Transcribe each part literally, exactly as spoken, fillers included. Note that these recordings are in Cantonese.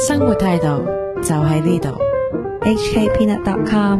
生活態度就喺呢度 H K Peanut dot com。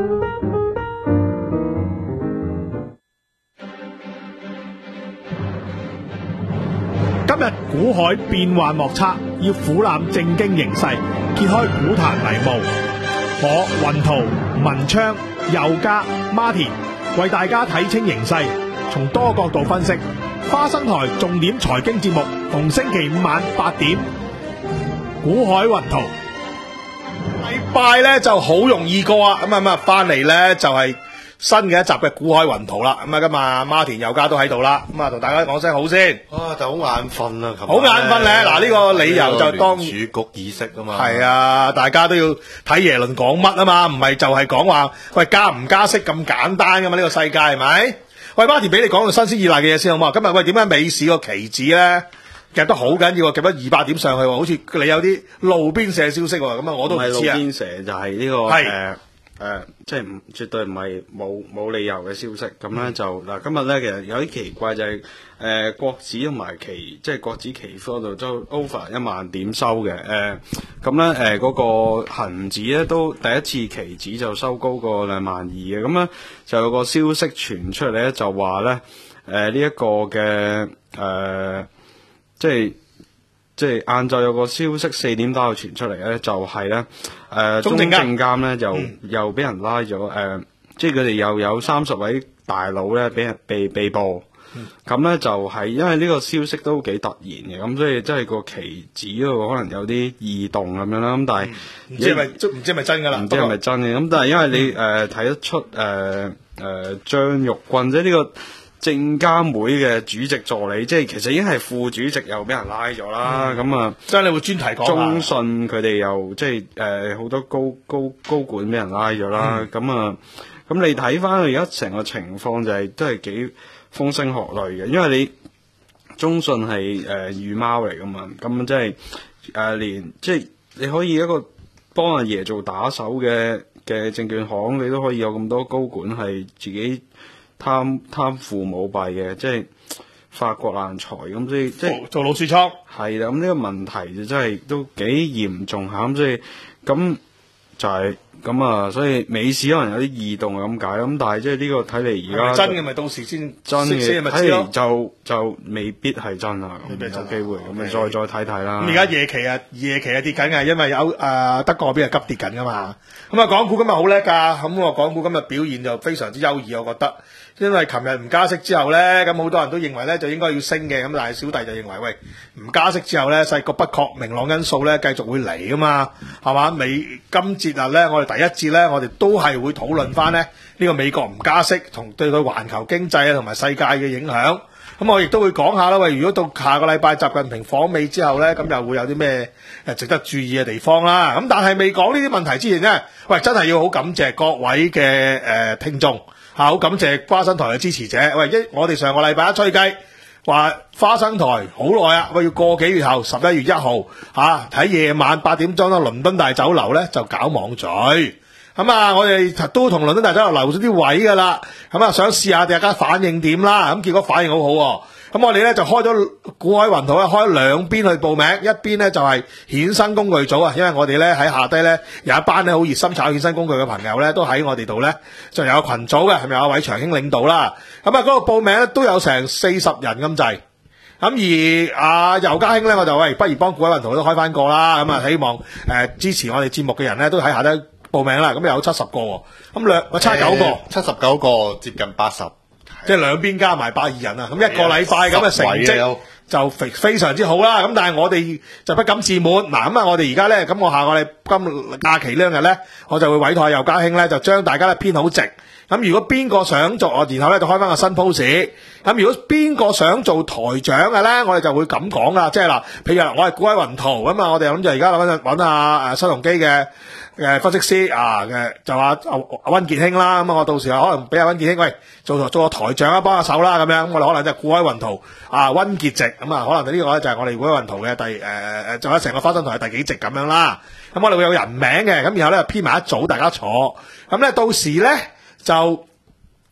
今日股海變幻莫測，要俯瞰正經形勢，揭開股壇迷霧。我雲圖、文昌、佑嘉、Martin 為大家睇清形勢，從多角度分析。花生台重點財經節目，逢星期五晚八點，股海雲圖。禮拜咧就好容易過啊！咁啊咁啊，翻嚟咧就係、是、新嘅一集嘅股海雲圖啦。咁啊，今日 Martin 佑嘉都喺度啦。咁啊，同大家講聲好先。 啊，就好眼瞓啊！ 好眼瞓咧。嗱，呢個理由就當主局意識啊嘛。 係啊，大家都要睇耶倫講乜啊嘛，唔係就係講話喂加唔加息咁簡單噶嘛？呢、這個世界係咪？喂 ，Martin 俾你講個新鮮熱辣嘅嘢先好嘛？今日喂點解美市個期指咧夾得好緊要，夾得二百點上去喎？好似你有啲路邊社消息喎，咁啊我都唔知啊。 唔係路邊社就係呢、這個係誒誒，即係唔絕對唔係冇冇理由嘅消息。咁咧、嗯、就嗱，今日咧其實有啲奇怪就係、是、誒、呃、國指同埋期即係國指期貨度都 over 一萬點收嘅。誒咁咧誒嗰個恆指咧都第一次期指就收高過兩萬二嘅。咁咧就有個消息傳出嚟咧，就話咧誒呢一個嘅誒、呃、即係。即係晏晝有個消息四點打傳出嚟咧，就係咧誒中證監咧又、嗯、又俾人拉咗誒、呃，即係佢哋又有三十位大佬咧俾人被被捕，咁咧、嗯、就係因為呢個消息都幾突然嘅，咁所以即係個期指嗰度可能有啲異動咁樣啦。咁但係唔知係咪唔知係咪真㗎啦？ 唔知係咪真嘅？咁但係因為你誒睇、呃、得出誒誒、呃、張玉軍即係呢個證監會嘅主席助理，即係其實已經係副主席，又俾人拉咗啦。咁啊、嗯， 即係你會專題講。 中信佢哋又即係誒好多高高高管俾人拉咗啦。咁啊、嗯，咁你睇翻而家成個情況就係、是、都係幾風聲鶴唳嘅，因為你中信係誒御貓嚟噶嘛，咁即係誒連即係你可以一個幫阿爺做打手嘅嘅證券行，你都可以有咁多高管係自己。貪貪腐舞弊嘅，即係發國難財咁，所以即係做老鼠倉係啦。咁呢個問題就真係都幾嚴重下，咁所以咁就係咁啊。所以美市可能有啲異動咁解，咁但係即係呢個睇嚟而家真嘅咪到時先真嘅， 睇嚟就就未必係真啊。咁有機會咁咪再再睇睇啦。 咁而家夜期啊，夜期啊跌緊嘅，因為有誒、呃、德國嗰邊係急跌緊噶嘛。咁啊，港股今日好叻噶，咁我港股今日表現就非常之優異，我覺得。因為琴日唔加息之後咧，咁好多人都認為咧就應該要升嘅，咁但係小弟就認為，喂，唔加息之後咧，細個不確明朗因素咧繼續會嚟噶嘛，係嘛？美今節日咧，我哋第一節咧，我哋都係會討論翻咧呢個美國唔加息同對佢環球經濟啊同埋世界嘅影響。咁我亦都會講下啦，喂，如果到下個禮拜習近平訪美之後咧，咁又會有啲咩誒值得注意嘅地方啦。咁但係未講呢啲問題之前咧，喂，真係要好感謝各位嘅誒、呃、聽眾。好感謝花生台嘅支持者。喂，一我哋上個禮拜一吹雞，話花生台好耐啊，喂，要個幾月後十一月一號吓睇夜晚八點鐘啦，倫敦大酒樓咧就搞網聚。咁啊，我哋都同倫敦大酒樓留咗啲位噶啦，咁啊想試下大家反應點啦，咁結果反應好好、啊。咁我哋咧就開咗股海雲圖咧，開咗兩邊去報名，一邊咧就係衍生工具組啊，因為我哋咧喺下低咧有一班咧好熱心炒衍生工具嘅朋友咧，都喺我哋度咧就有個群組嘅，係咪有位長興領導啦？咁啊嗰個報名咧都有成四十人咁滯，咁而阿尤嘉興咧，我就喂，不如幫股海雲圖都開翻個啦，咁啊希望誒、呃、支持我哋節目嘅人咧都喺下低報名啦，咁有七十個，咁兩我差九個， 七十九個，接近八十。 即係兩邊加埋百二人啊！咁一個禮拜咁嘅成績就非非常之好啦。咁但係我哋就不敢自滿。嗱咁啊，我哋而家咧，咁我下個禮今假期兩日咧，我就會委託尤嘉興咧，就將大家咧編好值。咁如果邊個想做，我然後咧就開翻個新 post。咁如果邊個想做台長嘅咧，我哋就會咁講啦。即係嗱，譬如我係股海雲圖咁啊，我哋諗住而家揾揾下誒新鴻基嘅誒分析師啊嘅，就話阿阿溫傑興啦。咁啊，我到時候可能俾阿溫傑興喂做做個台長啊，幫下手啦咁樣。咁我哋可能就係股海雲圖啊溫傑值咁啊，可能呢個咧就係我哋股海雲圖嘅第誒誒，仲有成個花生台係第幾值咁樣啦。咁我哋會有人名嘅，咁然後咧編埋一組大家坐。咁咧到時咧就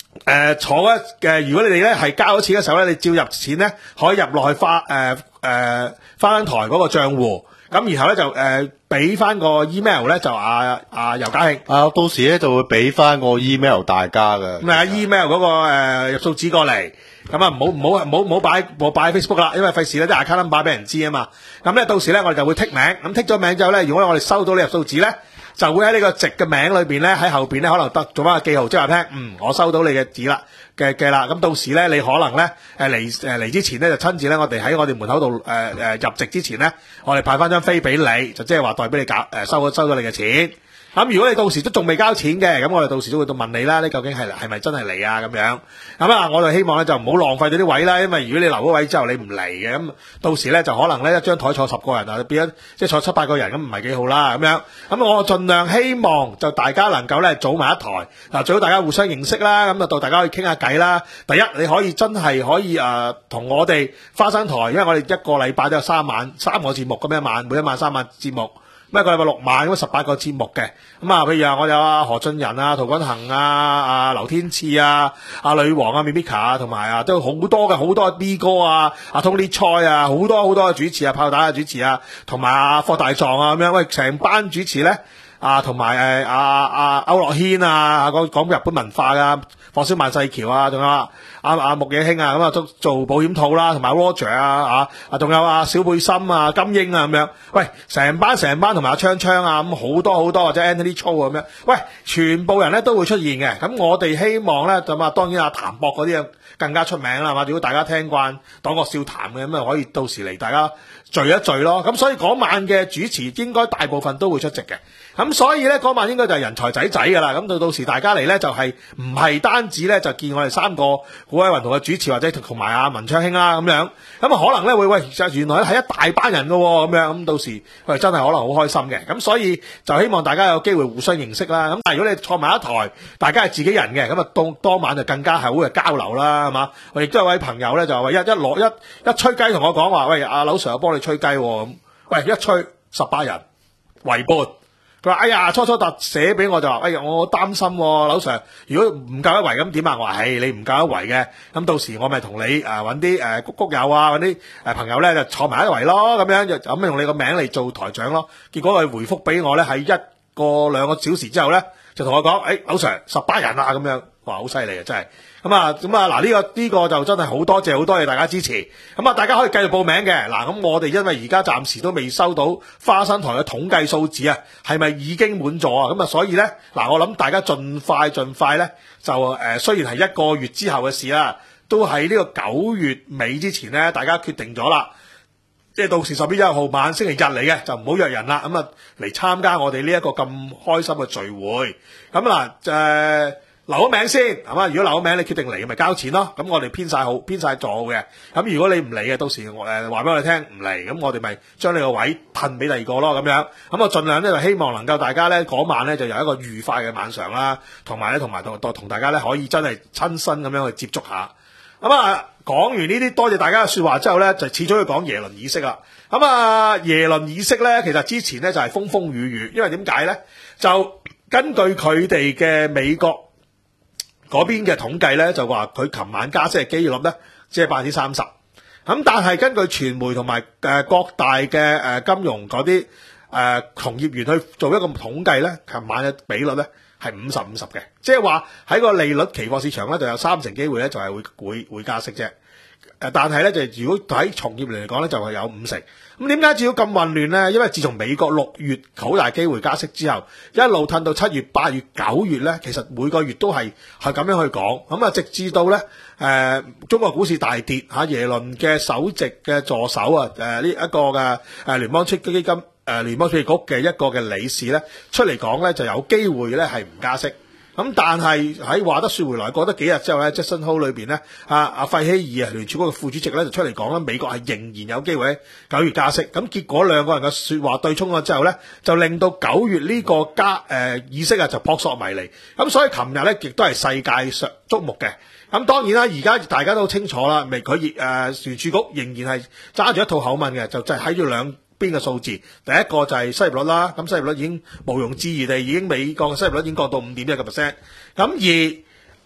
誒、呃、坐咧嘅、呃，如果你哋咧係交咗錢嘅時候咧，你照入錢咧，可以入落去花誒誒花生台嗰個賬戶，咁然後咧就誒俾翻個 email 咧就阿阿尤家慶， 啊，到時咧就會俾翻個 email 大家嘅。 咁啊 email 嗰、那個誒、呃、入數紙過嚟，咁啊唔好唔好唔好唔好擺冇擺 Facebook 啦，因為費事咧啲 account number 俾人知啊嘛。咁咧到時咧我哋就會剔名，咁剔咗名之後咧，如果我哋收到呢入數紙咧，就會喺呢個直嘅名裏邊咧，喺後邊咧可能得做翻個記號，即係話聽，嗯，我收到你嘅紙啦嘅嘅啦。咁到時咧，你可能咧誒嚟誒嚟之前咧，就親自咧，我哋喺我哋門口度誒誒入席之前咧，我哋派翻張飛俾你，就即係話代表你搞誒、呃、收咗收咗你嘅錢。咁如果你到時都仲未交錢嘅，咁我哋到時都會到問你啦，你究竟係係咪真係嚟啊？咁樣咁啊，我就希望咧就唔好浪費咗啲位啦，因為如果你留咗位之後你唔嚟嘅，咁到時咧就可能咧一張台坐十個人啊，變咗即係坐七八個人，咁唔係幾好啦。咁樣咁我盡量希望就大家能夠咧組埋一台嗱，最好大家互相認識啦，咁啊到大家可以傾下偈啦。第一你可以真係可以誒同、呃、我哋花生台，因為我哋一個禮拜都有三晚三個節目咁一晚，每一晚三晚節目。咁一個禮拜六晚咁十八個節目嘅，咁啊，譬如啊，我有啊何俊仁啊、陶君行啊、啊劉天賜啊、阿女王啊、Mimika 啊，同埋啊都好多嘅好多 B 哥啊、阿 Tony Choi 啊，好多好多嘅主持啊、炮打嘅主持啊，同埋啊霍大狀啊咁樣，喂，成班主持咧啊，同埋誒阿阿區諾軒啊，講講日本文化啊，火燒萬世橋啊，仲有啊阿阿木野興啊，咁啊都做保險套啦，同埋 Roger 啊，啊仲有啊小背心啊、金英啊咁樣，喂，成班成班同埋阿昌昌啊，咁好多好多或者 Anthony Cho 咁樣，喂，全部人咧都會出現嘅。咁我哋希望咧咁啊，當然阿譚博嗰啲啊更加出名啦，係嘛？如果大家聽慣黨國笑談嘅，咁啊可以到時嚟大家聚一聚咯。咁所以嗰晚嘅主持應該大部分都會出席嘅。咁所以咧嗰晚應該就係人才仔仔噶啦。咁到到時大家嚟咧就係唔係單止咧就見我哋三個古偉雲同嘅主持，或者同埋阿文昌興啦咁樣。咁啊可能咧會喂，原來係一大班人噶咁樣。咁到時喂真係可能好開心嘅。咁所以就希望大家有機會互相認識啦。咁但係如果你坐埋一台，大家係自己人嘅，咁啊當當晚就更加係好嘅交流啦，係嘛？我亦都有位朋友咧就話一一攞一一吹雞同我講話，喂阿劉 Sir 我幫你吹雞咁，喂一吹十八人圍半。佢話：哎呀，初初特寫俾我就話，哎呀，我擔心喎，劉 Sir，如果唔夠一圍咁點啊？我話：係你唔夠一圍嘅，咁到時我咪同你誒揾啲誒谷谷友啊，揾啲誒朋友咧就坐埋一圍咯，咁樣就咁咪用你個名嚟做台長咯。結果佢回覆俾我咧喺一個兩個小時之後咧，就同我講：誒，劉 Sir 十八人啊，咁樣，哇，好犀利啊，真係。咁啊，咁啊，嗱呢個呢個就真係好多謝好多謝大家支持。咁啊，大家可以繼續報名嘅。嗱，咁我哋因為而家暫時都未收到花生台嘅統計數字啊，係咪已經滿座啊？咁啊，所以咧，嗱，我諗大家盡快盡快咧，就誒、呃，雖然係一個月之後嘅事啦，都喺呢個九月尾之前咧，大家決定咗啦。即係到時十月一號晚星期日嚟嘅，就唔好約人啦。咁啊，嚟參加我哋呢一個咁開心嘅聚會。咁嗱，誒、呃。留咗名先，係嘛？如果留咗名，你決定嚟，咪交錢咯。咁我哋編晒號，編晒座嘅。咁如果你唔嚟嘅，到時我誒話俾我哋聽唔嚟，咁我哋咪將你個位褪俾第二個咯。咁樣，咁我盡量咧就希望能夠大家咧嗰晚咧就有一個愉快嘅晚上啦，同埋咧同埋同同大家咧可以真係親身咁樣去接觸下。咁啊，講完呢啲多謝大家嘅說話之後咧，就始終要講耶倫議息啦。咁啊，耶倫議息咧，其實之前咧就係風風雨雨，因為點解咧？就根據佢哋嘅美國嗰邊嘅統計咧，就話佢琴晚加息嘅機率咧，只係百分之三十。咁但係根據傳媒同埋誒各大嘅誒金融嗰啲誒從業員去做一個統計咧，琴晚嘅比率咧係五十五十嘅，即係話喺個利率期貨市場咧就有三成機會咧就係會會會加息啫。誒，但係咧就如果喺從業嚟講咧就係有五成。咁點解至於咁混亂咧？因為自從美國六月好大機會加息之後，一路褪到七月、八月、九月咧，其實每個月都係係咁樣去講。咁啊，直至到咧誒、呃、中國股市大跌嚇，耶倫嘅首席嘅助手啊誒呢一個嘅誒聯邦儲備基金誒、呃、聯邦儲備局嘅一個嘅理事咧出嚟講咧，就有機會咧係唔加息。咁但係喺話得說回來，過得幾日之後咧，Jackson Hole 裏邊咧，阿阿費希爾啊，聯儲局嘅副主席咧就出嚟講啦，美國係仍然有機會喺九月加息。咁結果兩個人嘅說話對沖咗之後咧，就令到九月呢個加誒、呃、議息啊就撲朔迷離。咁所以琴日咧亦都係世界上矚目嘅。咁當然啦，而家大家都清楚啦，未佢誒聯儲局仍然係揸住一套口吻嘅，就就喺住兩邊嘅數字。第一個就係失業率啦，咁失業率已經毋庸置疑地已經美國嘅失業率已經降到五點一個 percent。咁而誒、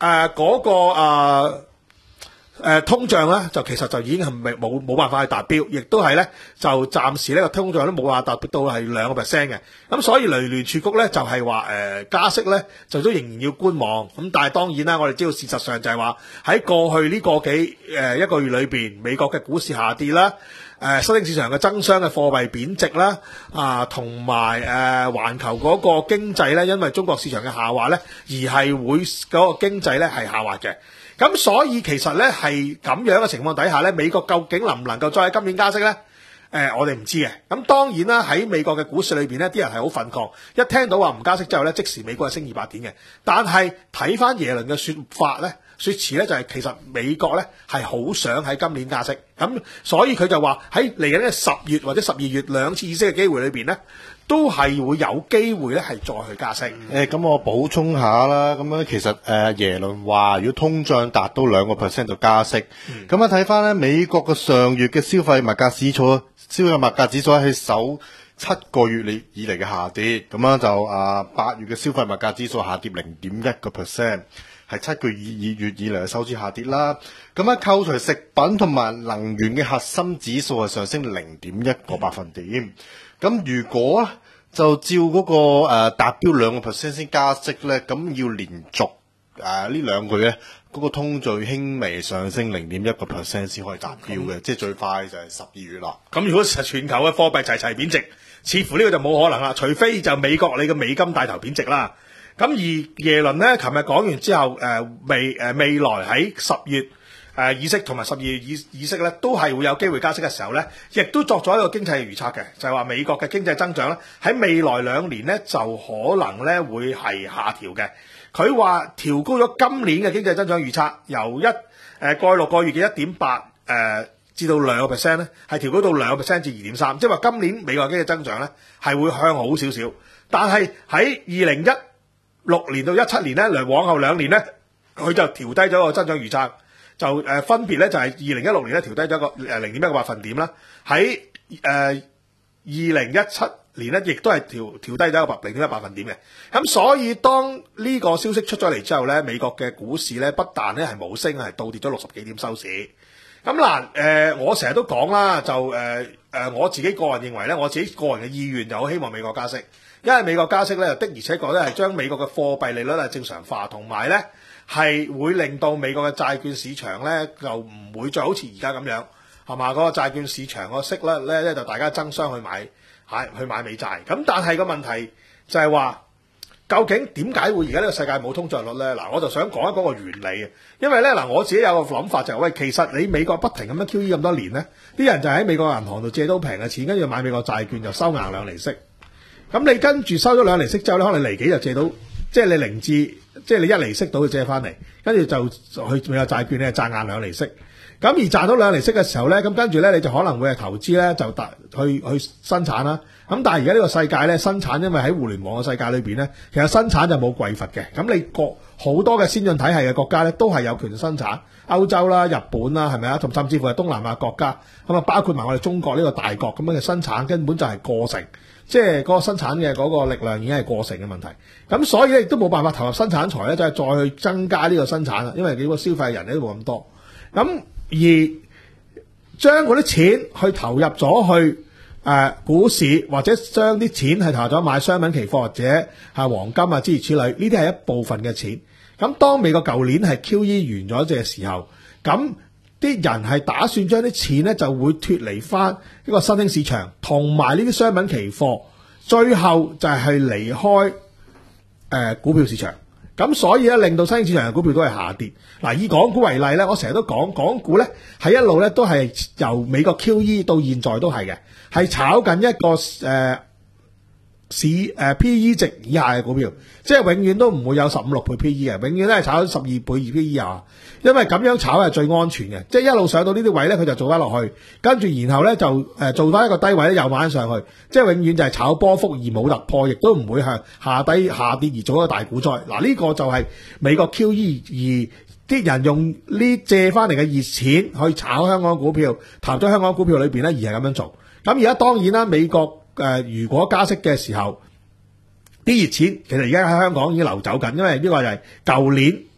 誒嗰個誒。誒、呃、通脹咧就其實就已經係未冇冇辦法去達標，亦都係咧就暫時呢個通脹都冇辦法達標到係兩個 percent 嘅。咁所以聯聯儲局咧就係話誒加息咧就都仍然要觀望。咁但係當然啦，我哋知道事實上就係話喺過去呢個幾誒、呃、一個月裏邊，美國嘅股市下跌啦，誒、呃、新興市場嘅爭相嘅貨幣貶值啦，啊同埋誒環球嗰個經濟咧，因為中國市場嘅下滑咧，而係會嗰、那個經濟咧係下滑嘅。咁所以其實咧係咁樣嘅情況底下咧，美國究竟能唔能夠再喺今年加息咧？誒、呃，我哋唔知嘅。咁當然啦，喺美國嘅股市裏邊呢，啲人係好憤抗，一聽到話唔加息之後咧，即時美國係升二百點嘅。但係睇翻耶倫嘅説法咧，説辭咧就係、是、其實美國咧係好想喺今年加息，咁所以佢就話喺嚟緊嘅十月或者十二月兩次議息嘅機會裏邊咧，都係會有機會咧係再去加息。 誒，咁我補充下啦，咁樣其實誒、呃、耶倫話，如果通脹達到兩個 percent 就加息。咁啊睇翻咧，美國嘅上月嘅消費物價指數，消費物價指數係首七個月嚟以嚟嘅下跌，咁樣就啊八、呃、月嘅消費物價指數下跌零點一個 percent， 係七個月以月以嚟嘅首次下跌啦。咁啊扣除食品同埋能源嘅核心指數係上升零點一個百分點。咁如果就照嗰、那個誒、呃、達標兩個 percent 先加息咧，咁要連續誒、呃、呢兩個月咧，嗰、那個通脹輕微上升零點一個 percent 先可以達標嘅，嗯、即係最快就係十二月啦。 咁如果實全球嘅貨幣齊齊貶值，似乎呢個就冇可能啦，除非就美國你嘅美金帶頭貶值啦。咁而耶倫咧，琴日講完之後，誒、呃、未誒、呃、未來喺十月。誒、呃、議息同埋十二月議議息咧，都係會有機會加息嘅時候咧，亦都作咗一個經濟預測嘅，就係、是、話美國嘅經濟增長咧喺未來兩年咧就可能咧會係下調嘅。佢話調高咗今年嘅經濟增長預測，由一誒、呃、過去六個月嘅一點八誒至到兩個 percent 咧，係調高到兩個 percent 至二點三，即係話今年美國經濟增長咧係會向好少少。但係喺二零一六年到一七年咧，嚟往後兩年咧，佢就調低咗個增長預測。就誒、呃、分別咧就係二零一六年咧調低咗個誒零點一個百分點啦，喺誒二零一七年咧亦都係調調低咗一個百零點一百分點嘅。咁所以當呢個消息出咗嚟之後咧，美國嘅股市咧不但咧係冇升，係倒跌咗六十幾點收市。咁嗱誒，我成日都講啦，就誒誒、呃、我自己個人認為咧，我自己個人嘅意願就好希望美國加息，因為美國加息咧的而且確咧係將美國嘅貨幣利率係正常化，同埋咧，係會令到美國嘅債券市場咧就唔會再好似而家咁樣，係嘛？嗰、那個債券市場個息咧咧咧就大家爭相去買，係去買美債。咁但係個問題就係話，究竟點解會而家呢個世界冇通脹率咧？嗱，我就想講一個原理嘅，因為咧嗱，我自己有個諗法就係、是、喂，其實你美國不停咁樣 Q E 咁多年咧，啲人就喺美國銀行度借到平嘅錢，跟住買美國債券就收硬兩厘息。咁你跟住收咗兩厘息之後咧，可能離幾就借到，即係你零至，即係你一厘息到就借翻嚟，跟住就去美國債券咧賺硬兩厘息。咁而賺到兩厘息嘅時候咧，咁跟住咧你就可能會係投資咧就達去去生產啦。咁但係而家呢個世界咧生產，因為喺互聯網嘅世界裏邊咧，其實生產就冇匱乏嘅。咁你國好多嘅先進體系嘅國家咧，都係有權生產，歐洲啦、日本啦，係咪啊？同甚至乎係東南亞國家，咁啊包括埋我哋中國呢個大國咁樣嘅生產，根本就係過剩。即係嗰個生產嘅嗰個力量已經係過剩嘅問題，咁所以咧亦都冇辦法投入生產財咧，就係再去增加呢個生產啦，因為幾個消費人咧都冇咁多，咁而將嗰啲錢去投入咗去誒、呃、股市，或者將啲錢係投入咗買商品期貨或者係黃金啊諸如此類，呢啲係一部分嘅錢。咁當美國舊年係 Q E 完咗嘅時候，咁啲人係打算將啲錢咧就會脫離翻呢個新興市場，同埋呢啲商品期貨，最後就係離開誒、呃、股票市場。咁所以咧令到新興市場嘅股票都係下跌。嗱，以港股為例咧，我成日都講港股咧係一路咧都係由美國 Q E 到現在都係嘅，係炒緊一個誒、呃、市誒、呃、P E 值以下嘅股票，即係永遠都唔會有十五六倍 P E 嘅，永遠都係炒十二倍二 P E 啊！因為咁樣炒係最安全嘅，即係一路上到呢啲位咧，佢就做翻落去，跟住然後咧就誒、呃、做翻一個低位咧，又玩上去，即係永遠就係炒波幅而冇突破，亦都唔會向下低下跌而做一個大股災。嗱，呢個就係美國 Q E 而啲人用呢借翻嚟嘅熱錢去炒香港股票，投咗香港股票裏邊咧而係咁樣做。咁而家當然啦，美國誒、呃、如果加息嘅時候，啲熱錢其實而家喺香港已經流走緊，因為呢個就係舊年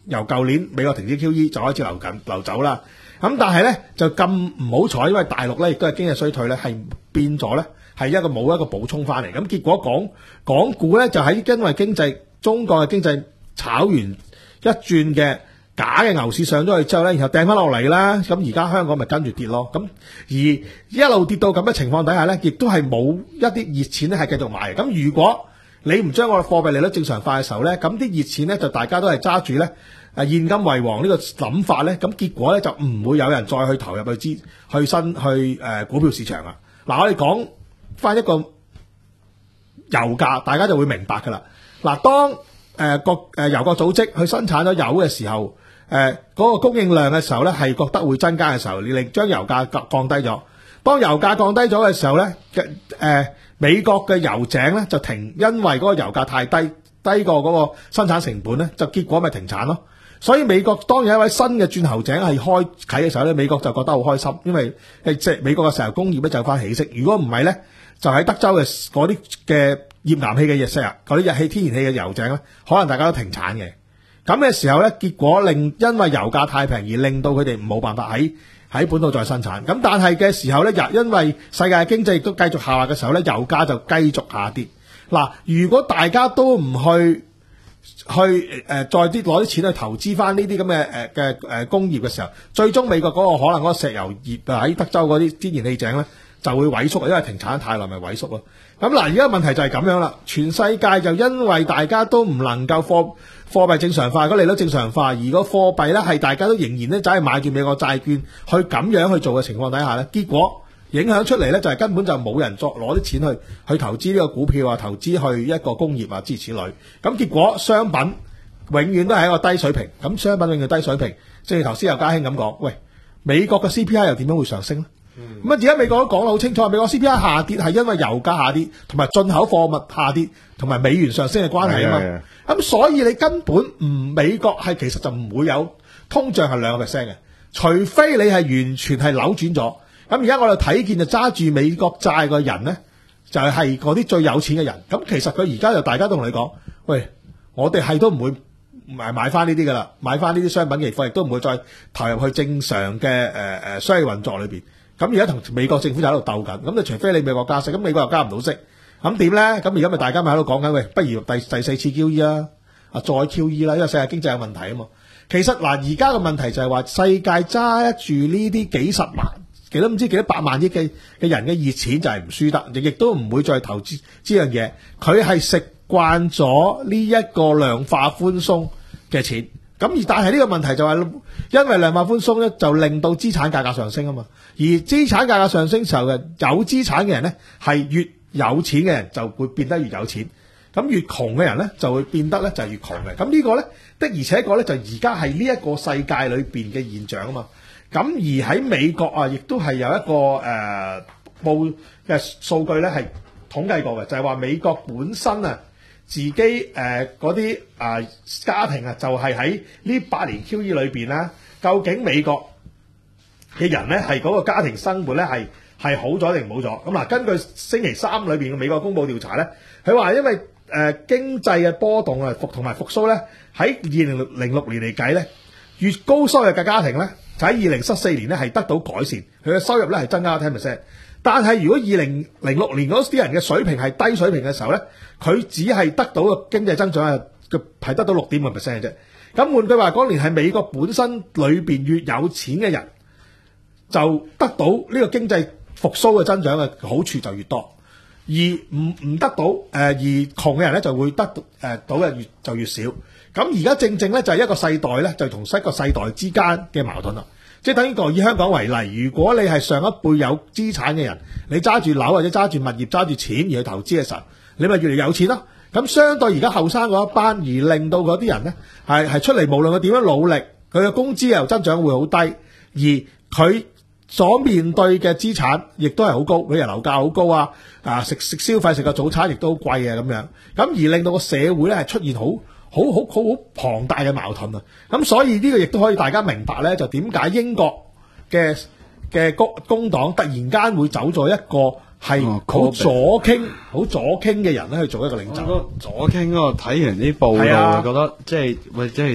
由舊年美國停止 Q E 就開始流緊流走啦。咁但係咧就咁唔好彩，因為大陸咧亦都係經濟衰退咧，係變咗咧係一個冇一個補充翻嚟。咁結果港港股咧就喺因為經濟中國嘅經濟炒完一轉嘅假嘅牛市上咗去之後咧，然後掟翻落嚟啦。咁而家香港咪跟住跌咯。咁而一路跌到咁嘅情況底下咧，亦都係冇一啲熱錢咧係繼續買嘅。咁如果你唔將我嘅貨幣利率正常化嘅時候咧，咁啲熱錢咧就大家都係揸住咧誒現金為王呢個諗法咧，咁結果咧就唔會有人再去投入去資去新去誒、呃、股票市場啦。嗱，我哋講翻一個油價，大家就會明白噶啦。嗱，當誒國誒油國組織去生產咗油嘅時候，誒、呃、嗰、那個供應量嘅時候咧係覺得會增加嘅時候，你令將油價降低咗。當油價降低咗嘅時候咧，嘅、呃、誒。美國嘅油井咧就停，因為嗰個油價太低，低過嗰個生產成本咧，就結果咪停產咯。所以美國當有一位新嘅鑽喉井係開啟嘅時候咧，美國就覺得好開心，因為即係美國嘅石油工業咧就翻起色。如果唔係咧，就喺德州嘅嗰啲嘅頁岩氣嘅石油，嗰啲日氣天然氣嘅油井咧，可能大家都停產嘅。咁嘅時候咧，結果令因為油價太平而令到佢哋冇辦法喺喺本土再生產。咁但係嘅時候咧，又因為世界經濟亦都繼續下滑嘅時候咧，油價就繼續下跌。嗱，如果大家都唔去去誒、呃、再啲攞啲錢去投資翻呢啲咁嘅誒嘅誒工業嘅時候，最終美國嗰個可能嗰個石油業啊喺德州嗰啲天然氣井咧就會萎縮，因為停產得太耐咪萎縮咯。咁嗱，而家問題就係咁樣啦，全世界就因為大家都唔能夠貨貨幣正常化，個利率正常化，而個貨幣咧係大家都仍然咧就係買住美國債券去咁樣去做嘅情況底下咧，結果影響出嚟咧就係根本就冇人作攞啲錢去去投資呢個股票啊，投資去一個工業啊諸如此類。咁結果商品永遠都係一個低水平，咁商品永遠低水平，正如頭先有家興咁講，喂，美國嘅 C P I 又點樣會上升咧？咁啊！而家美國都講得好清楚，美國 C P I 下跌係因為油價下跌，同埋進口貨物下跌，同埋美元上升嘅關係啊嘛。咁所以你根本唔美國係其實就唔會有通脹係兩個 percent 嘅，除非你係完全係扭轉咗。咁而家我哋睇見就揸住美國債嘅人咧，就係嗰啲最有錢嘅人。咁其實佢而家就大家都同你講，喂，我哋係都唔會買買翻呢啲噶啦，買翻呢啲商品期貨，亦都唔會再投入去正常嘅誒誒商業運作裏邊。咁而家同美國政府就喺度鬥緊，咁就除非你美國加息，咁美國又加唔到息，咁點咧？咁而家咪大家咪喺度講緊，喂，不如第第四次 Q E 啦，啊再 Q E 啦，因為世界經濟有問題啊嘛。其實嗱，而家嘅問題就係話，世界揸住呢啲幾十萬、幾多唔知幾多百萬億嘅嘅人嘅熱錢就係唔輸得，亦亦都唔會再投資呢樣嘢。佢係食慣咗呢一個量化寬鬆嘅錢。咁而但係呢個問題就係，因為量化寬鬆咧，就令到資產價格上升啊嘛。而資產價格上升時候嘅有資產嘅人咧，係越有錢嘅人就會變得越有錢。咁越窮嘅人咧，就會變得咧就係越窮嘅。咁呢個咧的而且確咧就而家係呢一個世界裏邊嘅現象啊嘛。咁而喺美國啊，亦都係有一個誒報嘅數據咧係統計過嘅，就係話美國本身啊。自己誒嗰啲啊家庭啊，就係喺呢八年 Q E 裏邊啦。究竟美國嘅人咧係嗰個家庭生活咧係係好咗定唔好咗？咁嗱，根據星期三裏邊嘅美國公佈調查咧，佢話因為誒、呃、經濟嘅波動啊復同埋復甦咧，喺二零零六年嚟計咧，越高收入嘅家庭咧，就喺二零一四年咧係得到改善，佢嘅收入咧係增加咗 ten percent。但係如果二零零六年嗰啲人嘅水平係低水平嘅時候咧，佢只係得到個經濟增長係係得到六點五 percent 嘅啫。咁換句話講，連係美國本身裏邊越有錢嘅人，就得到呢個經濟復甦嘅增長嘅好處就越多，而唔唔得到誒、呃、而窮嘅人咧就會得誒、呃、到嘅越就越少。咁而家正正咧就係一個世代咧就同一個世代之間嘅矛盾啦。即係等於個以香港為例，如果你係上一輩有資產嘅人，你揸住樓或者揸住物業揸住錢而去投資嘅時候，你咪越嚟越有錢咯。咁相對而家後生嗰一班，而令到嗰啲人咧係係出嚟，無論佢點樣努力，佢嘅工資又增長會好低，而佢所面對嘅資產亦都係好高，譬如樓價好高啊，啊食食消費食個早餐亦都好貴啊咁樣，咁而令到個社會咧係出現好好好好好龐大嘅矛盾啊！咁所以呢個亦都可以大家明白咧，就點解英國嘅嘅工工黨突然間會走咗一個係好左傾、好左傾嘅人咧去做一個領袖。 左傾嗰個睇完啲報道，覺得即係喂，即係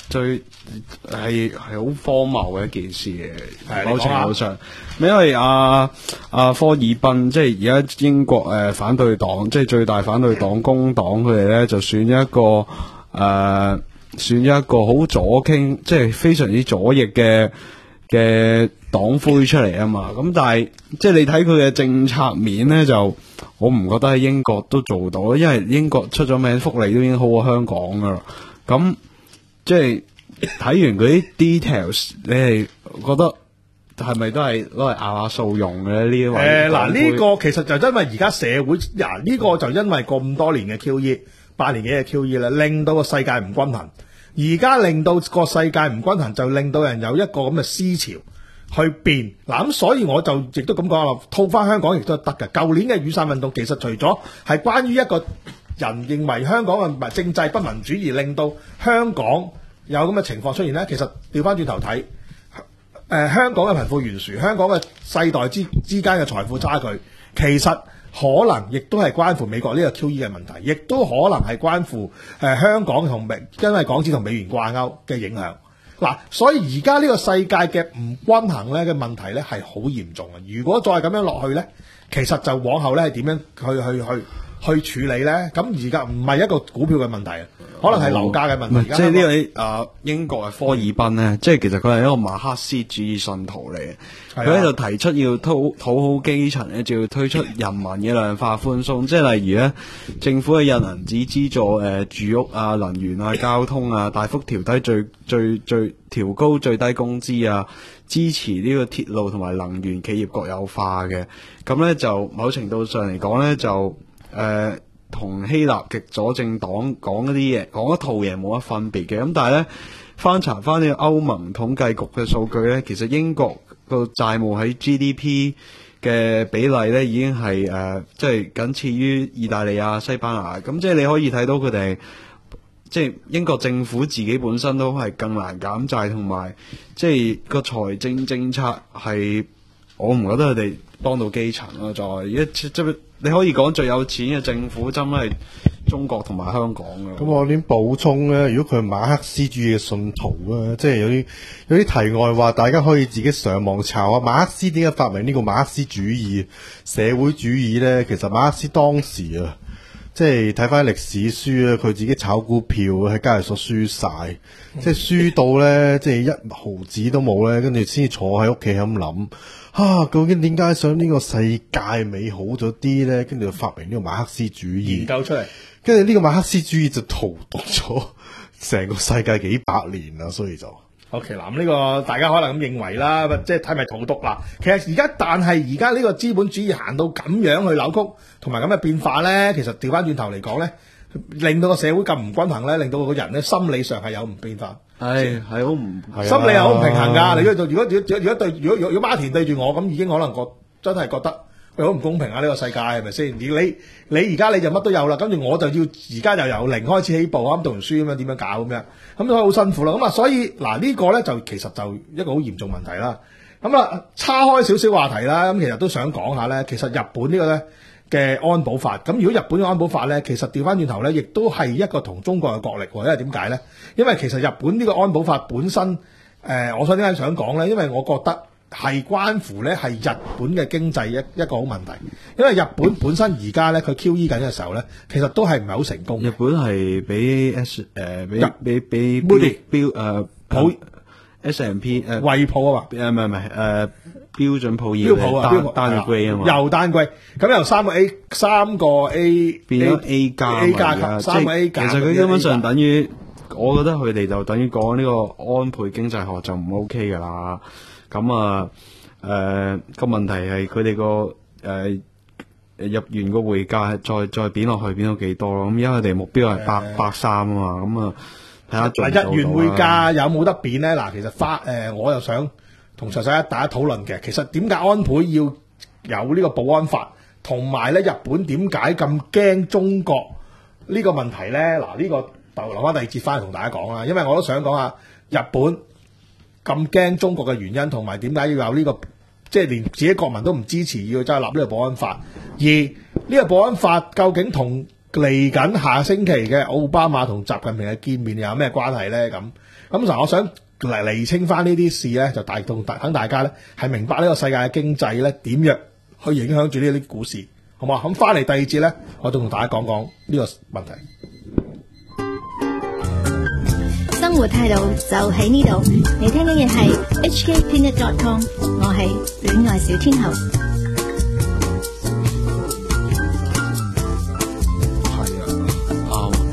最係係好荒謬嘅一件事嘅，某係你講下程度上，因為阿阿科爾賓即係而家英國誒、呃、反對黨，即係最大反對黨工黨，佢哋咧就選咗一個誒、呃、選咗一個好左傾，即係非常之左翼嘅嘅黨魁出嚟啊嘛。咁但係即係你睇佢嘅政策面咧，就我唔覺得喺英國都做到，因為英國出咗名，福利都已經好過香港噶啦。咁即係睇完嗰啲 details，你係覺得係咪都係攞嚟拗下數用嘅呢？呢位誒嗱，呢、 呢個其實就因為而家社會嗱呢、個就因為咁多年嘅 Q E， 八年幾嘅 Q E 咧，令到個世界唔均衡。而家令到個世界唔均衡，就令到人有一個咁嘅思潮去變嗱。咁所以我就亦都咁講啦，套翻香港亦都係得嘅。舊年嘅雨傘運動其實除咗係關於一個人認為香港嘅政制不民主而令到香港有咁嘅情況出現呢，其實調翻轉頭睇，誒、呃、香港嘅貧富懸殊，香港嘅世代之之間嘅財富差距，其實可能亦都係關乎美國呢個 Q E 嘅問題，亦都可能係關乎誒、呃、香港同美因為港紙同美元掛鈎嘅影響。嗱，所以而家呢個世界嘅唔均衡咧嘅問題咧係好嚴重嘅。如果再咁樣落去咧，其實就往後咧係點樣去去去去處理咧？咁而家唔係一個股票嘅問題，可能係樓價嘅問題。 即係呢位啊英國嘅科爾賓咧，即係其實佢係一個馬克思主義信徒嚟嘅。佢喺度提出要討討好基層咧，就要推出人民嘅量化寬鬆。即係例如咧，政府嘅印銀紙資助誒、呃、住屋啊、能源啊、交通啊，大幅調低最最最調高最低工資啊，支持呢個鐵路同埋能源企業國有化嘅。咁咧就某程度上嚟講咧就。誒同、呃、希臘極左政黨講一啲嘢，講一套嘢冇乜分別嘅。咁但係咧，翻查翻呢個歐盟統計局嘅數據咧，其實英國個債務喺 G D P 嘅比例咧已經係誒，即係僅次於意大利啊、西班牙。咁即係你可以睇到佢哋，即係英國政府自己本身都係更難減債，同埋即係個財政政策係，我唔覺得佢哋幫到基層咯。就係一即係。你可以講最有錢嘅政府真係中國同埋香港嘅。 咁我點補充咧？如果佢係馬克思主義嘅信徒啊，即係有啲有啲題外話，大家可以自己上網查下馬克思點解發明呢個馬克思主義社會主義咧？其實馬克思當時啊，即係睇翻歷史書啊，佢自己炒股票喺交易所輸晒，嗯、即係輸到咧，即係一毫子都冇咧，跟住先坐喺屋企咁諗。啊，究竟點解想呢個世界美好咗啲咧？跟住就發明呢個馬克思主義， 研究出嚟，跟住呢個馬克思主義就荼毒咗成個世界幾百年啦，所以就 OK 嗱，呢個大家可能咁認為啦，即係睇咪荼毒啦。其實而家但係而家呢個資本主義行到咁樣去扭曲，同埋咁嘅變化咧，其實調翻轉頭嚟講咧，令到個社會咁唔均衡咧，令到個人咧心理上係有唔變化。 係係好唔心理係好唔平衡㗎。你如果如果如果如果對如果如果馬田對住我咁，已經可能覺真係覺得喂好唔公平啊！呢個世界係咪先？你你而家你就乜都有啦，跟住我就要而家就由零開始起步，啱讀完書咁樣點樣搞咁樣，咁所以好辛苦啦。咁啊，所以嗱呢個咧就其實就一個好嚴重問題啦。咁啊，叉開少少話題啦，咁其實都想講下咧，其實日本呢個咧嘅安保法，咁如果日本嘅安保法咧，其實調翻轉頭咧，亦都係一個同中國嘅角力喎。因為點解咧？因為其實日本呢個安保法本身，誒、呃，我想點解想講咧？因為我覺得係關乎咧係日本嘅經濟一一個好問題。因為日本本身而家咧佢 Q E 緊嘅時候咧，其實都係唔係好成功。 日本係俾 S 誒俾俾俾標標誒普 S and P 誒惠普啊嘛， 誒唔係唔係誒標準普爾標普啊， 單單嘅 grade 啊嘛， 又單 grade，咁由三個 A 三個 A 變咗 A 加 A 加級，三個 A 加。 其實佢根本上等於，我覺得佢哋就等於講呢個安倍經濟學就唔 OK 噶啦。咁啊誒個問題係佢哋個誒入完個匯價再再貶落去貶到幾多咯？咁而家佢哋目標係百百三啊嘛，咁啊睇下做唔做到啦。日元匯價有冇得貶咧？嗱，其實花誒、呃、我又想同詳細一大家討論嘅，其實點解安倍要有呢個保安法，同埋咧日本點解咁驚中國呢個問題咧？嗱，呢個留翻第二節翻嚟同大家講啦，因為我都想講下日本咁驚中國嘅原因，同埋點解要有呢個，即係連自己國民都唔支持要真係立呢個保安法，而呢個保安法究竟同嚟緊下星期嘅奧巴馬同習近平嘅見面有咩關係咧？咁咁嗱，我想嚟釐清翻呢啲事咧，就大同等大家咧係明白呢個世界嘅經濟咧點樣去影響住呢啲股市，好嘛？咁翻嚟第二節咧，我就同大家講講呢個問題。 生活態度就喺呢度，你聽緊嘅係 H K Peanut dot com， 我係戀愛小天后。